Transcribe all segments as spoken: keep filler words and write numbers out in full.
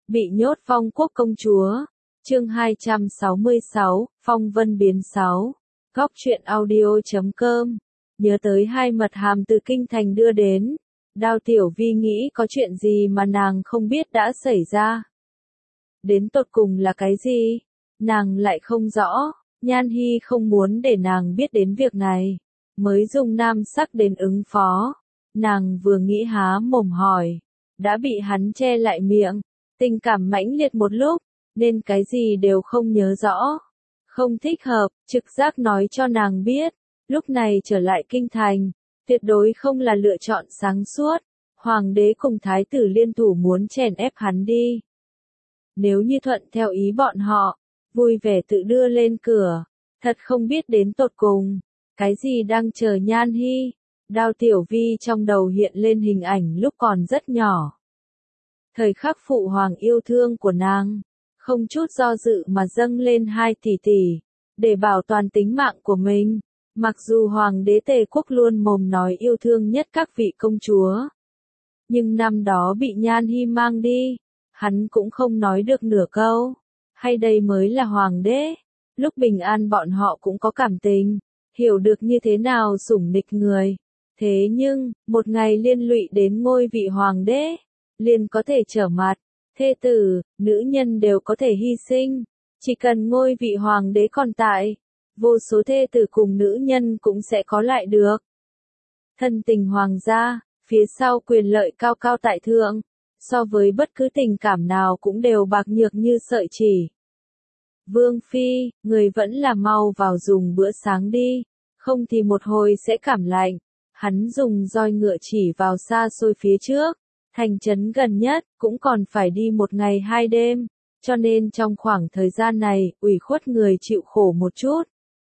Bị nhốt Phong Quốc công chúa. Chương hai trăm sáu mươi sáu, Phong vân biến sáu. Góc truyện audio chấm com. Nhớ tới hai mật hàm từ kinh thành đưa đến. Đao Tiểu Vi nghĩ có chuyện gì mà nàng không biết đã xảy ra. Đến tột cùng là cái gì? Nàng lại không rõ. Nhan Hy không muốn để nàng biết đến việc này. Mới dùng nam sắc đến ứng phó. Nàng vừa nghĩ há mồm hỏi. Đã bị hắn che lại miệng. Tình cảm mãnh liệt một lúc. Nên cái gì đều không nhớ rõ. Không thích hợp, trực giác nói cho nàng biết. Lúc này trở lại kinh thành. Tuyệt đối không là lựa chọn sáng suốt. Hoàng đế cùng thái tử liên thủ muốn chèn ép hắn đi. Nếu như thuận theo ý bọn họ. Vui vẻ tự đưa lên cửa. Thật không biết đến tột cùng. Cái gì đang chờ Nhan Hy. Đao Tiểu Vi trong đầu hiện lên hình ảnh lúc còn rất nhỏ. Thời khắc phụ hoàng yêu thương của nàng. Không chút do dự mà dâng lên hai tỷ tỷ. Để bảo toàn tính mạng của mình. Mặc dù hoàng đế Tề Quốc luôn mồm nói yêu thương nhất các vị công chúa. Nhưng năm đó bị Nhan Hy mang đi. Hắn cũng không nói được nửa câu. Hay đây mới là hoàng đế. Lúc bình an bọn họ cũng có cảm tình. Hiểu được như thế nào sủng nịch người. Thế nhưng, một ngày liên lụy đến ngôi vị hoàng đế. Liền có thể trở mặt. Thê tử, nữ nhân đều có thể hy sinh. Chỉ cần ngôi vị hoàng đế còn tại. Vô số thê tử cùng nữ nhân cũng sẽ có lại được. Thân tình hoàng gia, phía sau quyền lợi cao cao tại thượng. So với bất cứ tình cảm nào cũng đều bạc nhược như sợi chỉ. Vương Phi, người vẫn là mau vào dùng bữa sáng đi. Không thì một hồi sẽ cảm lạnh. Hắn dùng roi ngựa chỉ vào xa xôi phía trước. Thành trấn gần nhất, cũng còn phải đi một ngày hai đêm. Cho nên trong khoảng thời gian này, ủy khuất người chịu khổ một chút.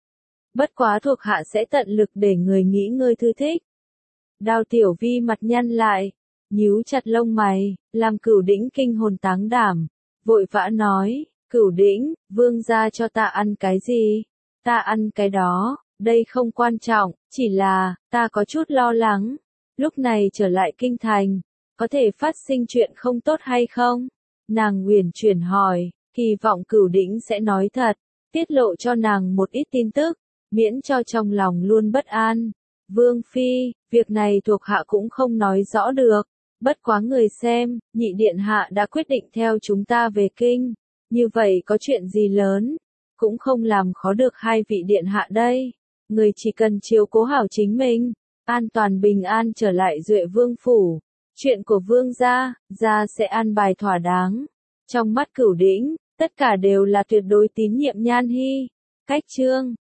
Bất quá thuộc hạ sẽ tận lực để người nghỉ ngơi thư thích. Đao Tiểu Vi mặt nhăn lại. Nhíu chặt lông mày, làm Cửu Đĩnh kinh hồn táng đảm. Vội vã nói, Cửu Đĩnh, vương gia cho ta ăn cái gì? Ta ăn cái đó, đây không quan trọng, chỉ là, ta có chút lo lắng. Lúc này trở lại kinh thành, có thể phát sinh chuyện không tốt hay không? Nàng uyển chuyển hỏi, kỳ vọng Cửu Đĩnh sẽ nói thật, tiết lộ cho nàng một ít tin tức, miễn cho trong lòng luôn bất an. Vương Phi, việc này thuộc hạ cũng không nói rõ được. Bất quá người xem, nhị điện hạ đã quyết định theo chúng ta về kinh. Như vậy có chuyện gì lớn, cũng không làm khó được hai vị điện hạ đây. Người chỉ cần chiếu cố hảo chính mình, an toàn bình an trở lại Duệ Vương phủ. Chuyện của vương gia, gia sẽ an bài thỏa đáng. Trong mắt Cửu Đĩnh, tất cả đều là tuyệt đối tín nhiệm Nhan Hy. Cách chương